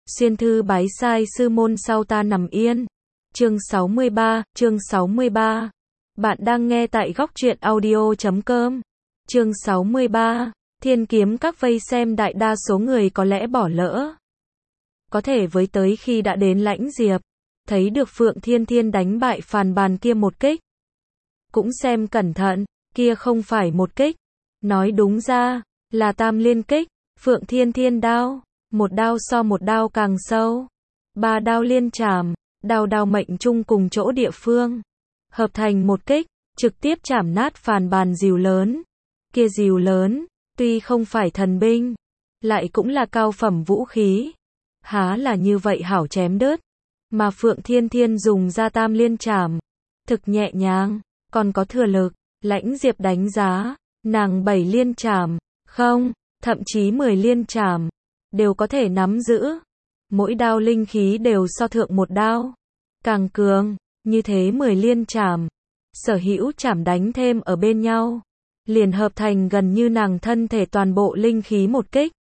Xuyên thư bái sai sư môn sau ta nằm yên. Chương 63. Bạn đang nghe tại góc truyện audio.com. Chương 63. Thiên kiếm các vây xem đại đa số người có lẽ bỏ lỡ. Có thể với tới khi đã đến Lãnh Diệp, thấy được Phượng Thiên Thiên đánh bại phàn bàn kia một kích. Cũng xem cẩn thận, kia không phải một kích. Nói đúng ra, là tam liên kích, Phượng Thiên Thiên đao. Một đao so một đao càng sâu. Ba đao liên chảm, đao mệnh chung cùng chỗ địa phương. Hợp thành một kích, trực tiếp chảm nát phàn bàn rìu lớn. Kia rìu lớn, tuy không phải thần binh, lại cũng là cao phẩm vũ khí. Há là như vậy hảo chém đứt. Mà Phượng Thiên Thiên dùng ra tam liên chảm. Thực nhẹ nhàng, còn có thừa lực. Lãnh Diệp đánh giá, nàng 7 liên chảm, không, thậm chí 10 liên chảm. Đều có thể nắm giữ. Mỗi đao linh khí đều so thượng một đao. Càng cường, như thế 10 liên chảm. Sở hữu chảm đánh thêm ở bên nhau. Liền hợp thành gần như nàng thân thể toàn bộ linh khí một kích.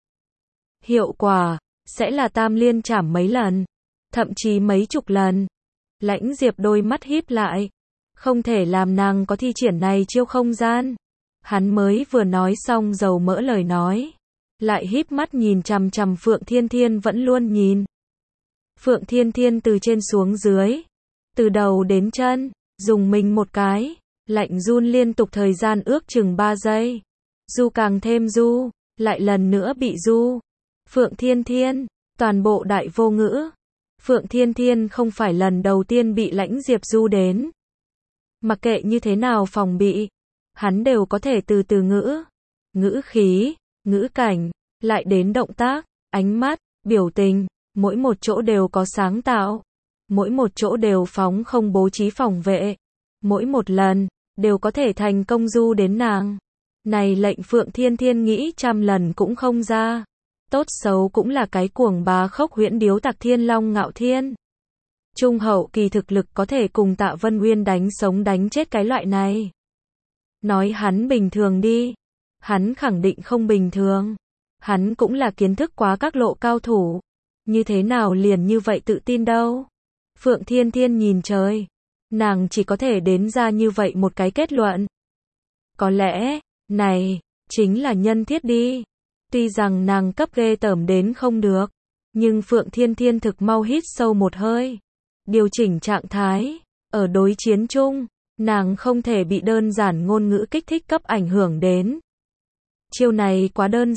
Hiệu quả, sẽ là tam liên chảm mấy lần. Thậm chí mấy chục lần. Lãnh Diệp đôi mắt híp lại. Không thể làm nàng có thi triển này chiêu không gian. Hắn mới vừa nói xong dầu mỡ lời nói. Lại híp mắt nhìn chằm chằm Phượng Thiên Thiên vẫn luôn nhìn. Phượng Thiên Thiên từ trên xuống dưới, từ đầu đến chân, dùng mình một cái, lạnh run liên tục thời gian ước chừng 3 giây. Du càng thêm du, lại lần nữa bị du. Phượng Thiên Thiên, toàn bộ đại vô ngữ. Phượng Thiên Thiên không phải lần đầu tiên bị Lãnh Diệp du đến. Mặc kệ như thế nào phòng bị, hắn đều có thể từ từ ngữ khí, ngữ cảnh, lại đến động tác, ánh mắt, biểu tình, mỗi một chỗ đều có sáng tạo, mỗi một chỗ đều phóng không bố trí phòng vệ, mỗi một lần, đều có thể thành công du đến nàng. Này lệnh Phượng Thiên Thiên nghĩ trăm lần cũng không ra. Tốt xấu cũng là cái cuồng bá khốc huyễn điếu tặc thiên long ngạo thiên. Trung hậu kỳ thực lực có thể cùng Tạ Vân Uyên đánh sống đánh chết cái loại này. Nói hắn bình thường đi. Hắn khẳng định không bình thường. Hắn cũng là kiến thức quá các lộ cao thủ. Như thế nào liền như vậy tự tin đâu. Phượng Thiên Thiên nhìn trời. Nàng chỉ có thể đến ra như vậy một cái kết luận. Có lẽ, này, chính là nhân thiết đi. Tuy rằng nàng cấp ghê tởm đến không được. Nhưng Phượng Thiên Thiên thực mau hít sâu một hơi. Điều chỉnh trạng thái. Ở đối chiến chung, nàng không thể bị đơn giản ngôn ngữ kích thích cấp ảnh hưởng đến. Chiêu này quá đơn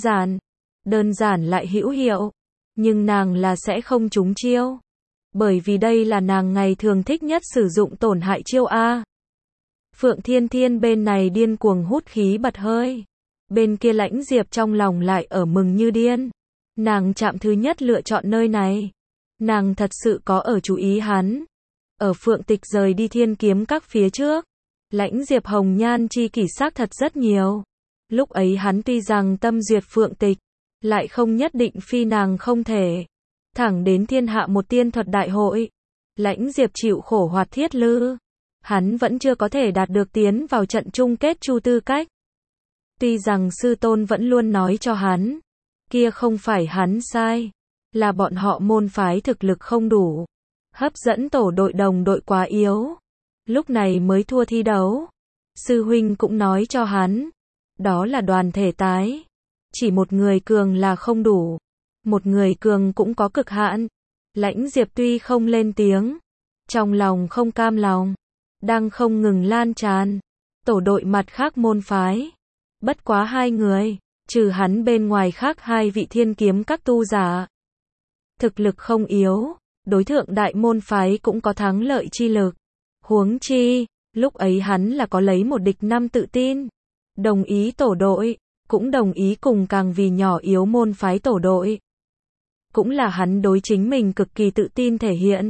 giản lại hữu hiệu, nhưng nàng là sẽ không trúng chiêu, bởi vì đây là nàng ngày thường thích nhất sử dụng tổn hại chiêu A. Phượng Thiên Thiên bên này điên cuồng hút khí bật hơi, bên kia Lãnh Diệp trong lòng lại ở mừng như điên. Nàng chạm thứ nhất lựa chọn nơi này, nàng thật sự có ở chú ý hắn. Ở Phượng Tịch rời đi Thiên Kiếm các phía trước, Lãnh Diệp hồng nhan chi kỷ xác thật rất nhiều. Lúc ấy hắn tuy rằng tâm duyệt Phượng Tịch, lại không nhất định phi nàng không thể. Thẳng đến thiên hạ một tiên thuật đại hội, Lãnh Diệp chịu khổ hoạt thiết lư, hắn vẫn chưa có thể đạt được tiến vào trận chung kết chu tư cách. Tuy rằng sư tôn vẫn luôn nói cho hắn, kia không phải hắn sai, là bọn họ môn phái thực lực không đủ, hấp dẫn tổ đội đồng đội quá yếu, lúc này mới thua thi đấu. Sư huynh cũng nói cho hắn, đó là đoàn thể tái. Chỉ một người cường là không đủ. Một người cường cũng có cực hạn. Lãnh Diệp tuy không lên tiếng, trong lòng không cam lòng, đang không ngừng lan tràn. Tổ đội mặt khác môn phái. Bất quá 2 người, trừ hắn bên ngoài khác 2 vị thiên kiếm các tu giả. Thực lực không yếu, đối thượng đại môn phái cũng có thắng lợi chi lực. Huống chi, lúc ấy hắn là có lấy một địch 5 tự tin. Đồng ý tổ đội, cũng đồng ý cùng càng vì nhỏ yếu môn phái tổ đội. Cũng là hắn đối chính mình cực kỳ tự tin thể hiện.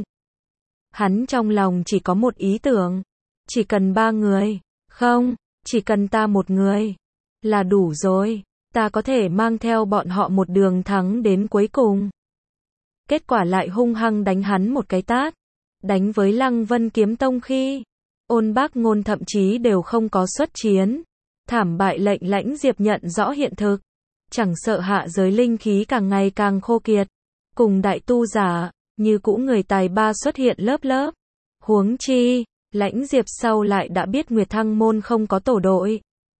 Hắn trong lòng chỉ có một ý tưởng. Chỉ cần 3 người. Không, chỉ cần ta một người. Là đủ rồi. Ta có thể mang theo bọn họ một đường thắng đến cuối cùng. Kết quả lại hung hăng đánh hắn một cái tát. Đánh với Lăng Vân Kiếm Tông khi Ôn Bác Ngôn thậm chí đều không có xuất chiến. Thảm bại lệnh Lãnh Diệp nhận rõ hiện thực. Chẳng sợ hạ giới linh khí càng ngày càng khô kiệt. cùng đại tu giả, như cũ người tài ba xuất hiện lớp lớp. Huống chi, Lãnh Diệp sau lại đã biết Nguyệt Thăng môn không có tổ đội.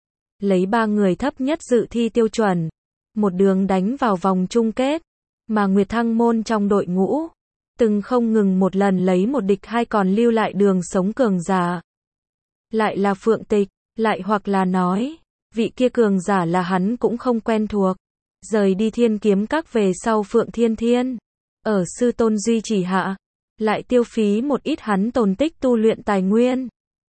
Lấy 3 người thấp nhất dự thi tiêu chuẩn, một đường đánh vào vòng chung kết, mà Nguyệt Thăng môn trong đội ngũ, từng không ngừng một lần lấy một địch hai còn lưu lại đường sống cường giả. Lại là Phượng Tịch, lại hoặc là nói, vị kia cường giả là hắn cũng không quen thuộc. Rời đi Thiên Kiếm Các về sau Phượng Thiên Thiên, ở sư tôn duy trì hạ, lại tiêu phí một ít hắn tồn tích tu luyện tài nguyên.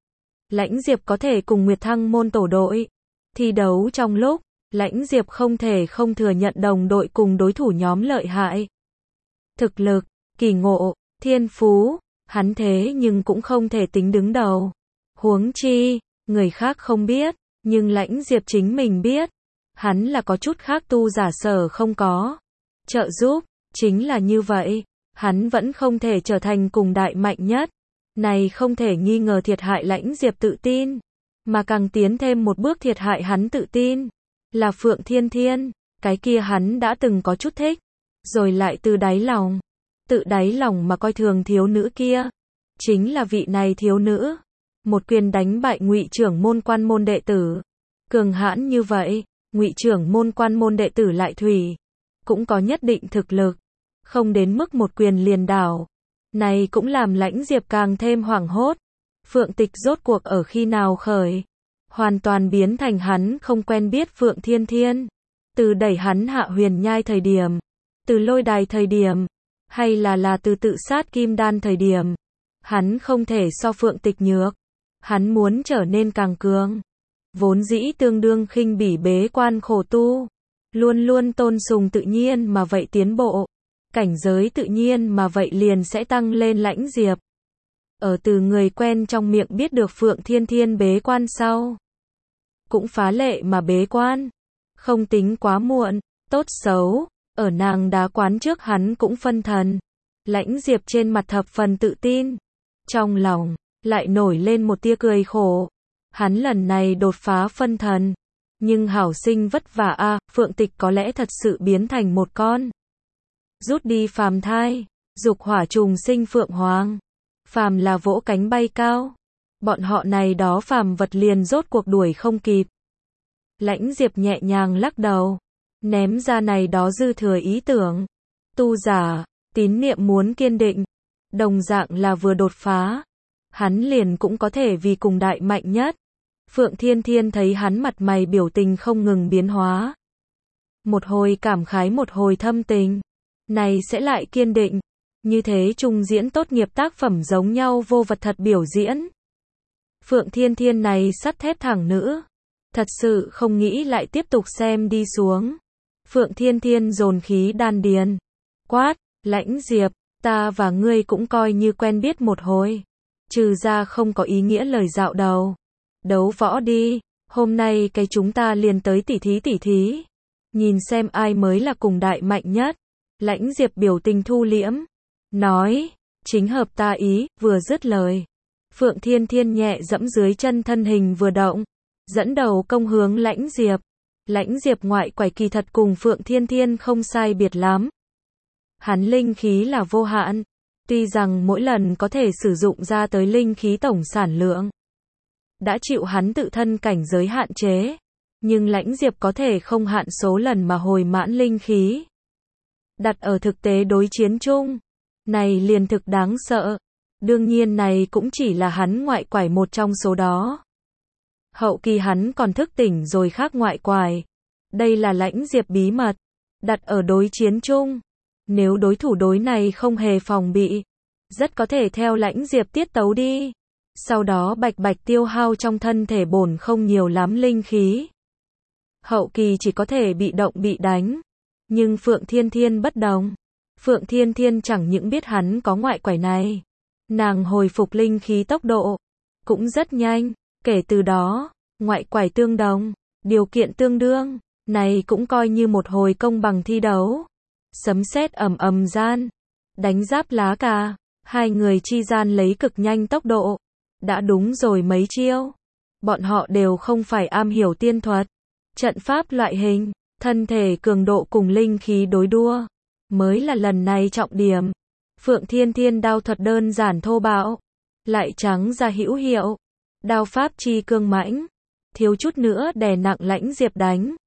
Lãnh Diệp có thể cùng Nguyệt Thăng môn tổ đội, thi đấu trong lúc, Lãnh Diệp không thể không thừa nhận đồng đội cùng đối thủ nhóm lợi hại. Thực lực, kỳ ngộ, thiên phú, hắn thế nhưng cũng không thể tính đứng đầu. Huống chi, người khác không biết, nhưng Lãnh Diệp chính mình biết, hắn là có chút khác tu giả sở không có. Trợ giúp, chính là như vậy, hắn vẫn không thể trở thành cùng đại mạnh nhất. Này không thể nghi ngờ thiệt hại Lãnh Diệp tự tin, mà càng tiến thêm một bước thiệt hại hắn tự tin, là Phượng Thiên Thiên, cái kia hắn đã từng có chút thích, rồi lại từ đáy lòng, tự đáy lòng mà coi thường thiếu nữ kia. Chính là vị này thiếu nữ, một quyền đánh bại Ngụy trưởng môn quan môn đệ tử. Cường hãn như vậy, Ngụy trưởng môn quan môn đệ tử lại thủy, cũng có nhất định thực lực, không đến mức một quyền liền đảo. Này cũng làm Lãnh Diệp càng thêm hoảng hốt. Phượng Tịch rốt cuộc ở khi nào khởi, hoàn toàn biến thành hắn không quen biết Phượng Thiên Thiên. Từ đẩy hắn hạ huyền nhai thời điểm, từ lôi đài thời điểm, hay là từ tự sát kim đan thời điểm, hắn không thể so Phượng Tịch nhược. Hắn muốn trở nên càng cường. Vốn dĩ tương đương khinh bỉ bế quan khổ tu, luôn luôn tôn sùng tự nhiên mà vậy tiến bộ, cảnh giới tự nhiên mà vậy liền sẽ tăng lên. Lãnh Diệp ở từ người quen trong miệng biết được Phượng Thiên Thiên bế quan sau, cũng phá lệ mà bế quan, không tính quá muộn. Tốt xấu, ở nàng đá quán trước hắn cũng phân thần. Lãnh Diệp trên mặt thập phần tự tin, trong lòng lại nổi lên một tia cười khổ. Hắn lần này đột phá phân thần, nhưng hảo sinh vất vả a. Phượng Tịch có lẽ thật sự biến thành một con rút đi phàm thai, dục hỏa trùng sinh phượng hoàng. Phàm là vỗ cánh bay cao, bọn họ này đó phàm vật liền rốt cuộc đuổi không kịp. Lãnh Diệp nhẹ nhàng lắc đầu, ném ra này đó dư thừa ý tưởng. Tu giả, tín niệm muốn kiên định, đồng dạng là vừa đột phá, hắn liền cũng có thể vì cùng đại mạnh nhất. Phượng Thiên Thiên thấy hắn mặt mày biểu tình không ngừng biến hóa, một hồi cảm khái một hồi thâm tình, này sẽ lại kiên định, như thế trung diễn tốt nghiệp tác phẩm giống nhau vô vật thật biểu diễn. Phượng Thiên Thiên này sắt thép thẳng nữ, thật sự không nghĩ lại tiếp tục xem đi xuống. Phượng Thiên Thiên dồn khí đan điền, quát, Lãnh Diệp, ta và ngươi cũng coi như quen biết một hồi, trừ ra không có ý nghĩa lời dạo đầu. Đấu võ đi, hôm nay cái chúng ta liền tới tỉ thí, nhìn xem ai mới là cùng đại mạnh nhất. Lãnh Diệp biểu tình thu liễm, nói, chính hợp ta ý. Vừa dứt lời, Phượng Thiên Thiên nhẹ dẫm dưới chân, thân hình vừa động, dẫn đầu công hướng Lãnh Diệp. Lãnh Diệp ngoại quải kỳ thật cùng Phượng Thiên Thiên không sai biệt lắm. Hắn linh khí là vô hạn, tuy rằng mỗi lần có thể sử dụng ra tới linh khí tổng sản lượng đã chịu hắn tự thân cảnh giới hạn chế, nhưng Lãnh Diệp có thể không hạn số lần mà hồi mãn linh khí. Đặt ở thực tế đối chiến chung, này liền thực đáng sợ. Đương nhiên này cũng chỉ là hắn ngoại quải một trong số đó. Hậu kỳ hắn còn thức tỉnh rồi khác ngoại quải. Đây là Lãnh Diệp bí mật. Đặt ở đối chiến chung, nếu đối thủ đối này không hề phòng bị, rất có thể theo Lãnh Diệp tiết tấu đi. Sau đó bạch bạch tiêu hao trong thân thể bổn không nhiều lắm linh khí. Hậu kỳ chỉ có thể bị động bị đánh. Nhưng Phượng Thiên Thiên bất đồng. Phượng Thiên Thiên chẳng những biết hắn có ngoại quải này, nàng hồi phục linh khí tốc độ cũng rất nhanh. Kể từ đó, ngoại quải tương đồng, điều kiện tương đương, này cũng coi như một hồi công bằng thi đấu. Sấm sét ầm ầm gian, đánh giáp lá cà, hai người chi gian lấy cực nhanh tốc độ, đã đúng rồi mấy chiêu. Bọn họ đều không phải am hiểu tiên thuật, trận pháp loại hình, thân thể cường độ cùng linh khí đối đua, mới là lần này trọng điểm. Phượng Thiên Thiên đao thuật đơn giản thô bạo, lại trắng ra hữu hiệu. Đao pháp chi cương mãnh, thiếu chút nữa đè nặng Lãnh Diệp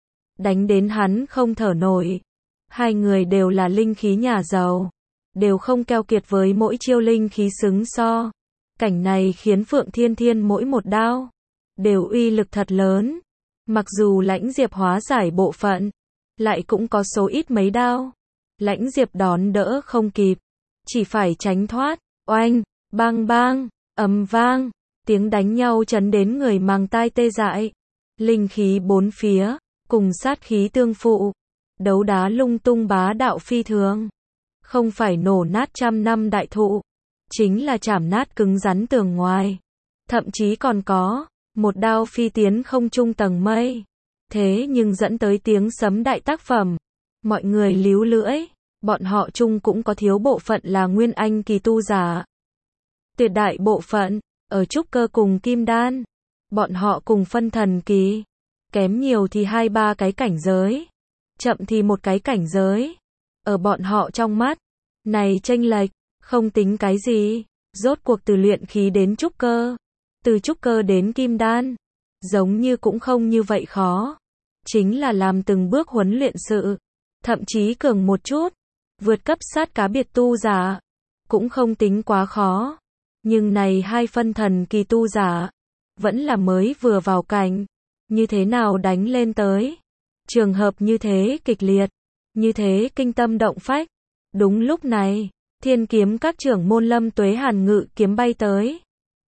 đánh đến hắn không thở nổi. Hai người đều là linh khí nhà giàu, đều không keo kiệt với mỗi chiêu linh khí xứng so. Cảnh này khiến Phượng Thiên Thiên mỗi một đao đều uy lực thật lớn. Mặc dù Lãnh Diệp hóa giải bộ phận, lại cũng có số ít mấy đao. Lãnh Diệp đón đỡ không kịp, chỉ phải tránh thoát. Oanh, bang bang, ầm vang, tiếng đánh nhau chấn đến người mang tai tê dại. Linh khí bốn phía, cùng sát khí tương phụ, đấu đá lung tung bá đạo phi thường. Không phải nổ nát trăm năm đại thụ, chính là chảm nát cứng rắn tường ngoài. Thậm chí còn có một đao phi tiến không trung tầng mây. Thế nhưng dẫn tới tiếng sấm đại tác phẩm. Mọi người líu lưỡi, bọn họ chung cũng có thiếu bộ phận là nguyên anh kỳ tu giả. Tuyệt đại bộ phận ở trúc cơ cùng kim đan, bọn họ cùng phân thần kỳ, kém nhiều thì 2-3 cái cảnh giới, chậm thì một cái cảnh giới. Ở bọn họ trong mắt, này chênh lệch không tính cái gì. Rốt cuộc từ luyện khí đến trúc cơ, từ trúc cơ đến kim đan, giống như cũng không như vậy khó. Chính là làm từng bước huấn luyện sự, thậm chí cường một chút, vượt cấp sát cá biệt tu giả, cũng không tính quá khó. Nhưng này hai phân thần kỳ tu giả, vẫn là mới vừa vào cảnh, như thế nào đánh lên tới. Trường hợp như thế kịch liệt, như thế kinh tâm động phách. Đúng lúc này, Thiên Kiếm các trưởng môn Lâm Tuế Hàn ngự kiếm bay tới.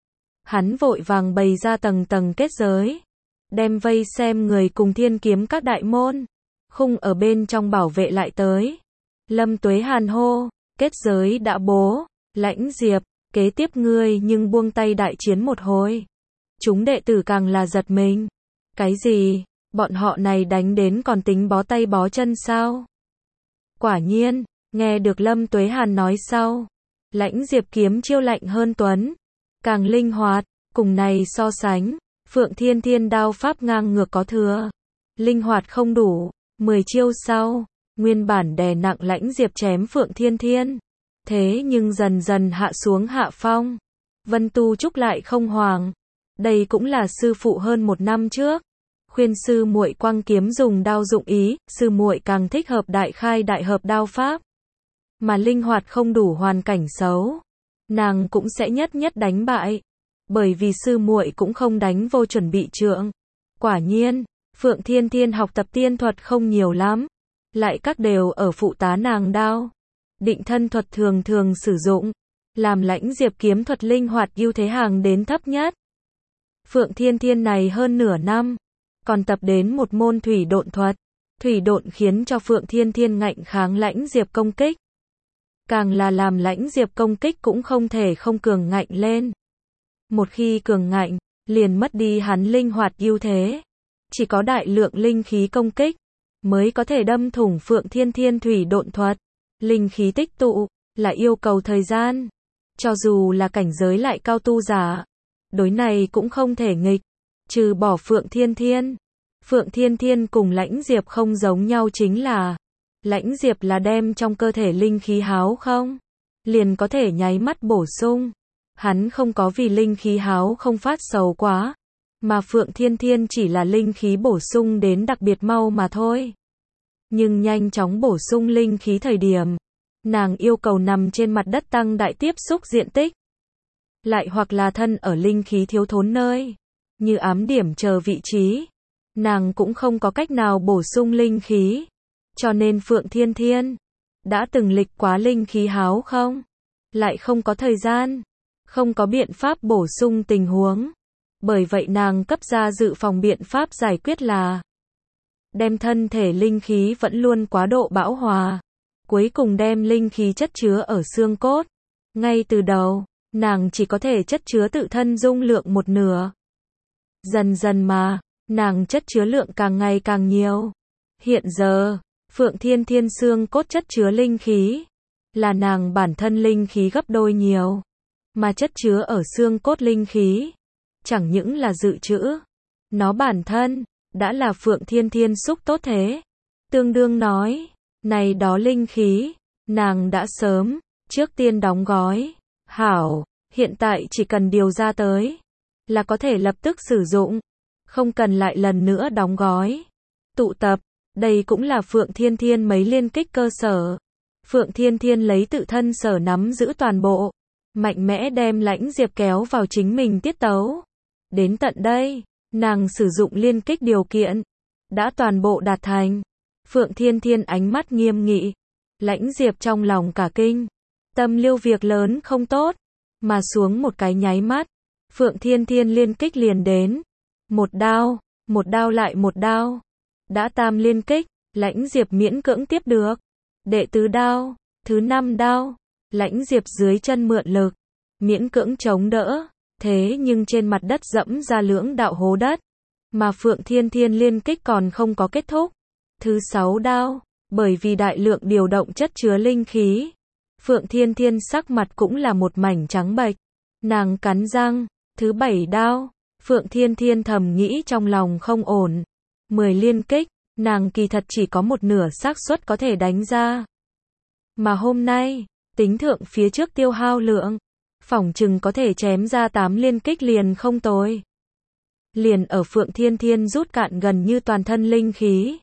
Hắn vội vàng bày ra tầng tầng kết giới, đem vây xem người cùng Thiên Kiếm các đại môn, khung ở bên trong bảo vệ lại tới. Lâm Tuế Hàn hô, kết giới đã bố, Lãnh Diệp, kế tiếp ngươi nhưng buông tay đại chiến một hồi. Chúng đệ tử càng là giật mình. Cái gì, bọn họ này đánh đến còn tính bó tay bó chân sao? Quả nhiên, nghe được Lâm Tuế Hàn nói sau, Lãnh Diệp kiếm chiêu lạnh hơn tuấn, càng linh hoạt. Cùng này so sánh, Phượng Thiên Thiên đao pháp ngang ngược có thừa, linh hoạt không đủ. 10 chiêu sau, nguyên bản đè nặng Lãnh Diệp chém Phượng Thiên Thiên, thế nhưng dần dần hạ xuống hạ phong. Vân Tu Trúc lại không hoàng, đây cũng là sư phụ hơn 1 năm trước khuyên sư muội quăng kiếm dùng đao dụng ý. Sư muội càng thích hợp đại khai đại hợp đao pháp, mà linh hoạt không đủ hoàn cảnh xấu, nàng cũng sẽ nhất nhất đánh bại, bởi vì sư muội cũng không đánh vô chuẩn bị trượng. Quả nhiên, Phượng Thiên Thiên học tập tiên thuật không nhiều lắm, lại các đều ở phụ tá nàng đao. Định thân thuật thường thường sử dụng, làm Lãnh Diệp kiếm thuật linh hoạt ưu thế hàng đến thấp nhất. Phượng Thiên Thiên này hơn nửa năm, còn tập đến một môn thủy độn thuật. Thủy độn khiến cho Phượng Thiên Thiên ngạnh kháng Lãnh Diệp công kích, càng là làm Lãnh Diệp công kích cũng không thể không cường ngạnh lên. Một khi cường ngạnh, liền mất đi hắn linh hoạt ưu thế. Chỉ có đại lượng linh khí công kích, mới có thể đâm thủng Phượng Thiên Thiên thủy độn thuật. Linh khí tích tụ, là yêu cầu thời gian. Cho dù là cảnh giới lại cao tu giả, đối này cũng không thể nghịch. Trừ bỏ Phượng Thiên Thiên. Phượng Thiên Thiên cùng Lãnh Diệp không giống nhau chính là, Lãnh Diệp là đem trong cơ thể linh khí háo không, liền có thể nháy mắt bổ sung. Hắn không có vì linh khí háo không phát sầu quá, mà Phượng Thiên Thiên chỉ là linh khí bổ sung đến đặc biệt mau mà thôi. Nhưng nhanh chóng bổ sung linh khí thời điểm, nàng yêu cầu nằm trên mặt đất tăng đại tiếp xúc diện tích. Lại hoặc là thân ở linh khí thiếu thốn nơi, như ám điểm chờ vị trí, nàng cũng không có cách nào bổ sung linh khí. Cho nên Phượng Thiên Thiên đã từng lịch quá linh khí háo không, lại không có thời gian, không có biện pháp bổ sung tình huống. Bởi vậy nàng cấp ra dự phòng biện pháp giải quyết là đem thân thể linh khí vẫn luôn quá độ bão hòa, cuối cùng đem linh khí chất chứa ở xương cốt. Ngay từ đầu, nàng chỉ có thể chất chứa tự thân dung lượng một nửa. Dần dần mà, nàng chất chứa lượng càng ngày càng nhiều. Hiện giờ, Phượng Thiên Thiên xương cốt chất chứa linh khí, là nàng bản thân linh khí gấp đôi nhiều. Mà chất chứa ở xương cốt linh khí, chẳng những là dự trữ, nó bản thân đã là Phượng Thiên Thiên xúc tốt thế. Tương đương nói, này đó linh khí Nàng đã sớm, trước tiên đóng gói. Hảo, hiện tại chỉ cần điều ra tới, là có thể lập tức sử dụng. Không cần lại lần nữa đóng gói. Tụ tập, đây cũng là Phượng Thiên Thiên mấy liên kích cơ sở. Phượng Thiên Thiên lấy tự thân sở nắm giữ toàn bộ, mạnh mẽ đem Lãnh Diệp kéo vào chính mình tiết tấu. Đến tận đây, nàng sử dụng liên kích điều kiện, đã toàn bộ đạt thành. Phượng Thiên Thiên ánh mắt nghiêm nghị, Lãnh Diệp trong lòng cả kinh, tâm liêu việc lớn không tốt, mà xuống một cái nháy mắt, Phượng Thiên Thiên liên kích liền đến. Một đao lại một đao, đã tam liên kích, Lãnh Diệp miễn cưỡng tiếp được. Đệ tứ đao, thứ năm đao, Lãnh Diệp dưới chân mượn lực, miễn cưỡng chống đỡ, thế nhưng trên mặt đất dẫm ra lưỡng đạo hố đất, mà Phượng Thiên Thiên liên kích còn không có kết thúc. Thứ sáu đao, bởi vì đại lượng điều động chất chứa linh khí, Phượng Thiên Thiên sắc mặt cũng là một mảnh trắng bệch, nàng cắn răng. Thứ bảy đao, Phượng Thiên Thiên thầm nghĩ trong lòng không ổn. 10 liên kích, nàng kỳ thật chỉ có một nửa xác suất có thể đánh ra. Mà hôm nay, tính thượng phía trước tiêu hao lượng, phỏng chừng có thể chém ra 8 liên kích liền không tồi. Liền ở Phượng Thiên Thiên rút cạn gần như toàn thân linh khí,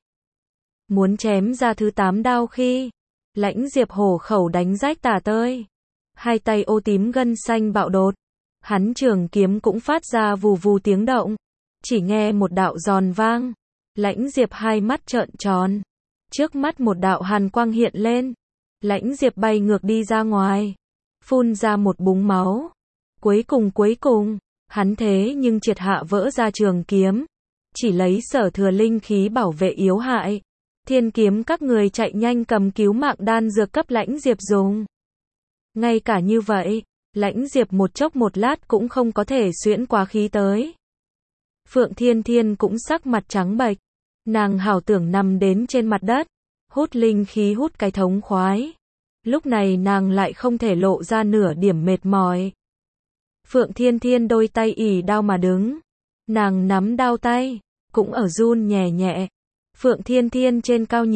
muốn chém ra thứ 8 đao khi, Lãnh Diệp hổ khẩu đánh rách tả tơi. Hai tay ô tím gân xanh bạo đột. Hắn trường kiếm cũng phát ra vù vù tiếng động. Chỉ nghe một đạo giòn vang. Lãnh Diệp hai mắt trợn tròn. Trước mắt một đạo hàn quang hiện lên. Lãnh Diệp bay ngược đi ra ngoài. Phun ra một búng máu. Cuối cùng, hắn thế nhưng triệt hạ vỡ ra trường kiếm. Chỉ lấy sở thừa linh khí bảo vệ yếu hại. Thiên kiếm các người chạy nhanh cầm cứu mạng đan dược cấp Lãnh Diệp dùng. Ngay cả như vậy, Lãnh Diệp một chốc một lát cũng không có thể xuyễn quá khí tới. Phượng Thiên Thiên cũng sắc mặt trắng bệch. Nàng hảo tưởng nằm đến trên mặt đất, hút linh khí hút cái thống khoái. Lúc này nàng lại không thể lộ ra nửa điểm mệt mỏi. Phượng Thiên Thiên đôi tay ỉ đao mà đứng. Nàng nắm đao tay, cũng ở run nhẹ nhẹ. Phượng Thiên Thiên trên cao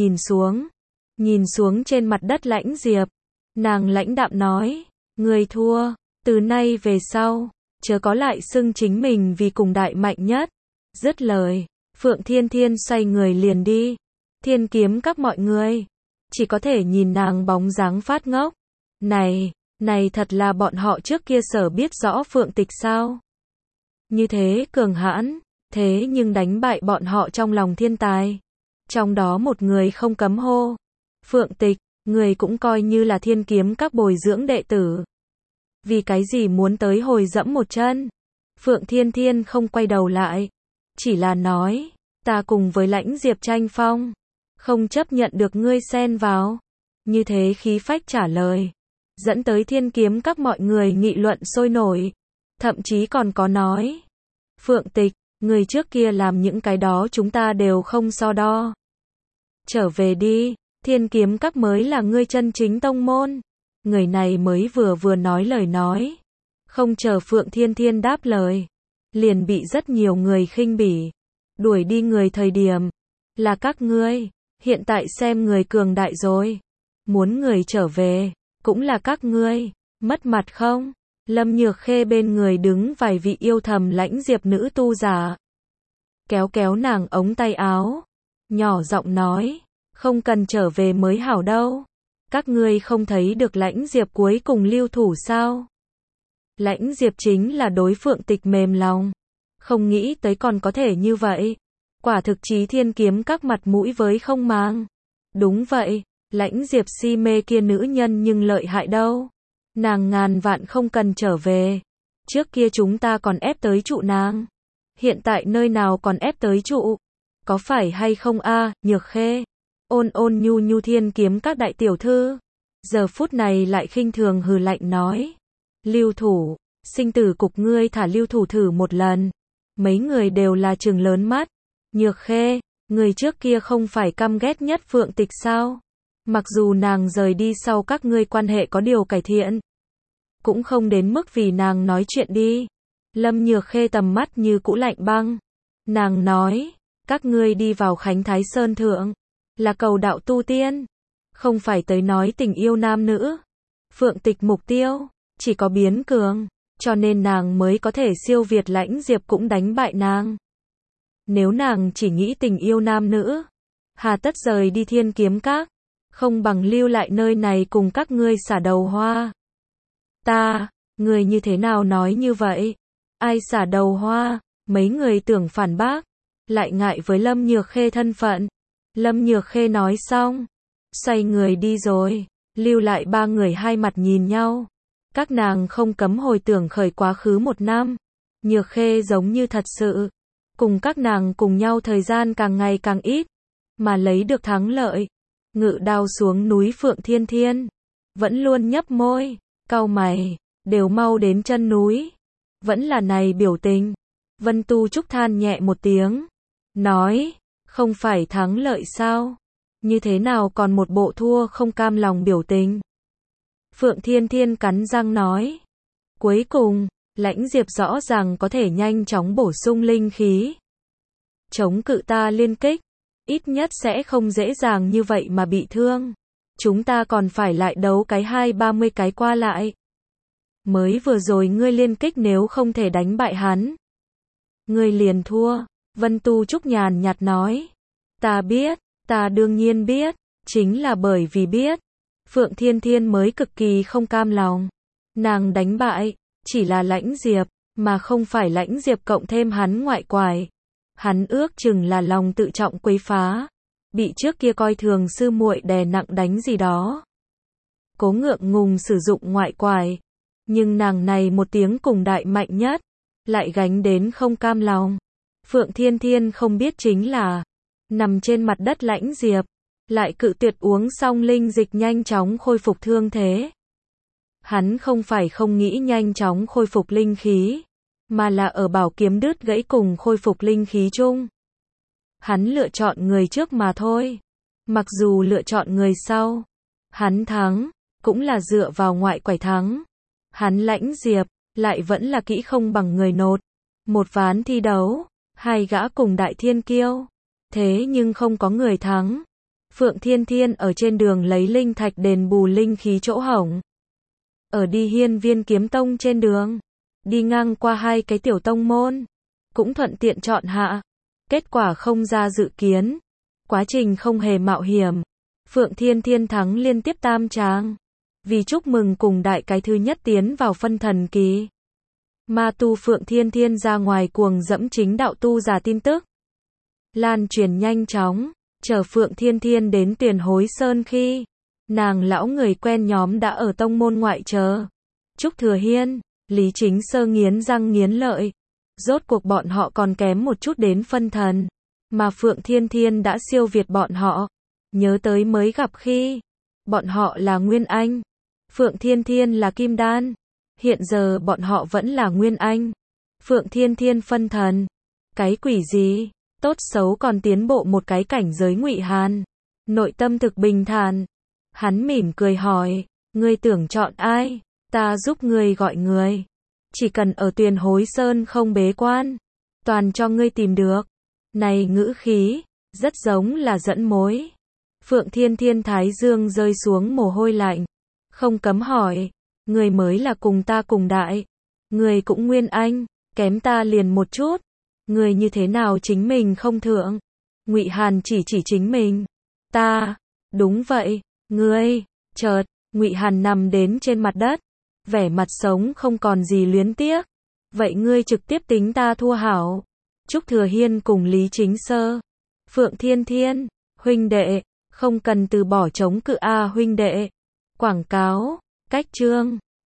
nhìn xuống trên mặt đất Lãnh Diệp. Nàng lãnh đạm nói, người thua, từ nay về sau, chớ có lại xưng chính mình vì cùng đại mạnh nhất. Dứt lời, Phượng Thiên Thiên xoay người liền đi. Thiên kiếm các mọi người, chỉ có thể nhìn nàng bóng dáng phát ngốc. Này thật là bọn họ trước kia sở biết rõ Phượng Tịch sao? Như thế cường hãn, thế nhưng đánh bại bọn họ trong lòng thiên tài. Trong đó một người không cấm hô. Phượng Tịch, người cũng coi như là thiên kiếm các bồi dưỡng đệ tử. Vì cái gì muốn tới hồi dẫm một chân? Phượng Thiên Thiên không quay đầu lại. Chỉ là nói, ta cùng với Lãnh Diệp tranh phong. Không chấp nhận được ngươi xen vào. Như thế khí phách trả lời. Dẫn tới thiên kiếm các mọi người nghị luận sôi nổi. Thậm chí còn có nói. Phượng Tịch, người trước kia làm những cái đó chúng ta đều không so đo. Trở về đi, thiên kiếm các mới là ngươi chân chính tông môn. Người này mới vừa nói lời nói. Không chờ Phượng Thiên Thiên đáp lời. Liền bị rất nhiều người khinh bỉ. Đuổi đi người thời điểm. Là các ngươi. Hiện tại xem người cường đại rồi. Muốn người trở về. Cũng là các ngươi. Mất mặt không? Lâm Nhược Khê bên người đứng vài vị yêu thầm Lãnh Diệp nữ tu giả. Kéo nàng ống tay áo. Nhỏ giọng nói. Không cần trở về mới hảo đâu. Các ngươi không thấy được Lãnh Diệp cuối cùng lưu thủ sao? Lãnh Diệp chính là đối Phượng Tịch mềm lòng. Không nghĩ tới còn có thể như vậy. Quả thực chí thiên kiếm các mặt mũi với không mang. Đúng vậy, Lãnh Diệp si mê kia nữ nhân nhưng lợi hại đâu. Nàng ngàn vạn không cần trở về. Trước kia chúng ta còn ép tới trụ nàng. Hiện tại nơi nào còn ép tới trụ? Có phải hay không a, Nhược Khê? Ôn nhu thiên kiếm các đại tiểu thư. Giờ phút này lại khinh thường hừ lạnh nói. Lưu thủ, sinh tử cục ngươi thả lưu thủ thử một lần. Mấy người đều là trừng lớn mắt. Nhược Khê, người trước kia không phải căm ghét nhất Phượng Tịch sao? Mặc dù nàng rời đi sau các ngươi quan hệ có điều cải thiện. Cũng không đến mức vì nàng nói chuyện đi. Lâm Nhược Khê tầm mắt như cũ lạnh băng. Nàng nói, các ngươi đi vào Khánh Thái Sơn Thượng. Là cầu đạo tu tiên. không phải tới nói tình yêu nam nữ. Phượng Tịch mục tiêu chỉ có biến cường, cho nên nàng mới có thể siêu việt Lãnh Diệp cũng đánh bại nàng. Nếu nàng chỉ nghĩ tình yêu nam nữ, hà tất rời đi Thiên Kiếm Các, không bằng lưu lại nơi này cùng các ngươi xả đầu hoa. Người như thế nào nói như vậy? Ai xả đầu hoa? Mấy người tưởng phản bác, lại ngại với Lâm Nhược Khê thân phận. Lâm Nhược Khê nói xong, xoay người đi rồi, lưu lại ba người hai mặt nhìn nhau. Các nàng không cấm hồi tưởng khởi quá khứ một năm. Nhược Khê giống như thật sự, cùng các nàng cùng nhau thời gian càng ngày càng ít, mà lấy được thắng lợi. Ngự đao xuống núi Phượng Thiên Thiên, vẫn luôn nhấp môi, cau mày, đều mau đến chân núi. Vẫn là này biểu tình. Vân Tu Trúc than nhẹ một tiếng, nói, không phải thắng lợi sao? Như thế nào còn một bộ thua không cam lòng biểu tình? Phượng Thiên Thiên cắn răng nói, cuối cùng, Lãnh Diệp rõ ràng có thể nhanh chóng bổ sung linh khí, chống cự ta liên kích, ít nhất sẽ không dễ dàng như vậy mà bị thương. Chúng ta còn phải lại đấu cái 20-30 cái qua lại. Mới vừa rồi ngươi liên kích nếu không thể đánh bại hắn, ngươi liền thua. Vân Tu Trúc nhàn nhạt nói, ta biết, ta đương nhiên biết, chính là bởi vì biết. Phượng Thiên Thiên mới cực kỳ không cam lòng. Nàng đánh bại, chỉ là Lãnh Diệp, mà không phải Lãnh Diệp cộng thêm hắn ngoại quải. Hắn ước chừng là lòng tự trọng quấy phá, bị trước kia coi thường sư muội đè nặng đánh gì đó. Cố ngượng ngùng sử dụng ngoại quải, nhưng nàng này một tiếng cùng đại mạnh nhất, lại gánh đến không cam lòng. Phượng Thiên Thiên không biết chính là, nằm trên mặt đất Lãnh Diệp, lại cự tuyệt uống xong linh dịch nhanh chóng khôi phục thương thế. Hắn không phải không nghĩ nhanh chóng khôi phục linh khí, mà là ở bảo kiếm đứt gãy cùng khôi phục linh khí chung. Hắn lựa chọn người trước mà thôi. Mặc dù lựa chọn người sau, hắn thắng, cũng là dựa vào ngoại quải thắng. Hắn Lãnh Diệp, lại vẫn là kỹ không bằng người nột. Một ván thi đấu, hai gã cùng đại thiên kiêu. Thế nhưng không có người thắng. Phượng Thiên Thiên ở trên đường lấy linh thạch đền bù linh khí chỗ hỏng. Ở đi Hiên Viên Kiếm Tông trên đường, đi ngang qua hai cái tiểu tông môn, cũng thuận tiện chọn hạ. Kết quả không ra dự kiến. Quá trình không hề mạo hiểm. Phượng Thiên Thiên thắng liên tiếp tam tràng. Vì chúc mừng cùng đại cái thứ nhất tiến vào phân thần kỳ. Ma tu Phượng Thiên Thiên ra ngoài cuồng dẫm chính đạo tu giả tin tức. Lan truyền nhanh chóng. Chờ Phượng Thiên Thiên đến Tuyền Hối Sơn khi, nàng lão người quen nhóm đã ở tông môn ngoại chờ. Trúc Thừa Hiên, Lý Chính Sơ nghiến răng nghiến lợi. Rốt cuộc bọn họ còn kém một chút đến phân thần, mà Phượng Thiên Thiên đã siêu việt bọn họ. Nhớ tới mới gặp khi, bọn họ là Nguyên Anh, Phượng Thiên Thiên là Kim Đan. Hiện giờ bọn họ vẫn là Nguyên Anh, Phượng Thiên Thiên phân thần. Cái quỷ gì? Tốt xấu còn tiến bộ một cái cảnh giới. Ngụy Hàn nội tâm thực bình thản, hắn mỉm cười hỏi, ngươi tưởng chọn ai? Ta giúp ngươi gọi người, chỉ cần ở Tuyền Hối Sơn không bế quan, toàn cho ngươi tìm được. Này ngữ khí, rất giống là dẫn mối. Phượng Thiên Thiên thái dương rơi xuống mồ hôi lạnh, không cấm hỏi, người mới là cùng ta cùng đại, người cũng Nguyên Anh, kém ta liền một chút. Người như thế nào chính mình không thượng? Ngụy Hàn chỉ chính mình. Ta, đúng vậy, ngươi. Chợt, Ngụy Hàn nằm đến trên mặt đất, vẻ mặt sống không còn gì luyến tiếc. Vậy ngươi trực tiếp tính ta thua hảo. Trúc Thừa Hiên cùng Lý Chính Sơ. Phượng Thiên Thiên, huynh đệ, không cần từ bỏ chống cự a huynh đệ. Quảng cáo, cách chương.